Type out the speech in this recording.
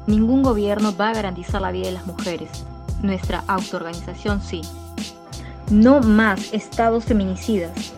Ningún gobierno va a garantizar la vida de las mujeres. Nuestra autoorganización sí. No más estados feminicidas.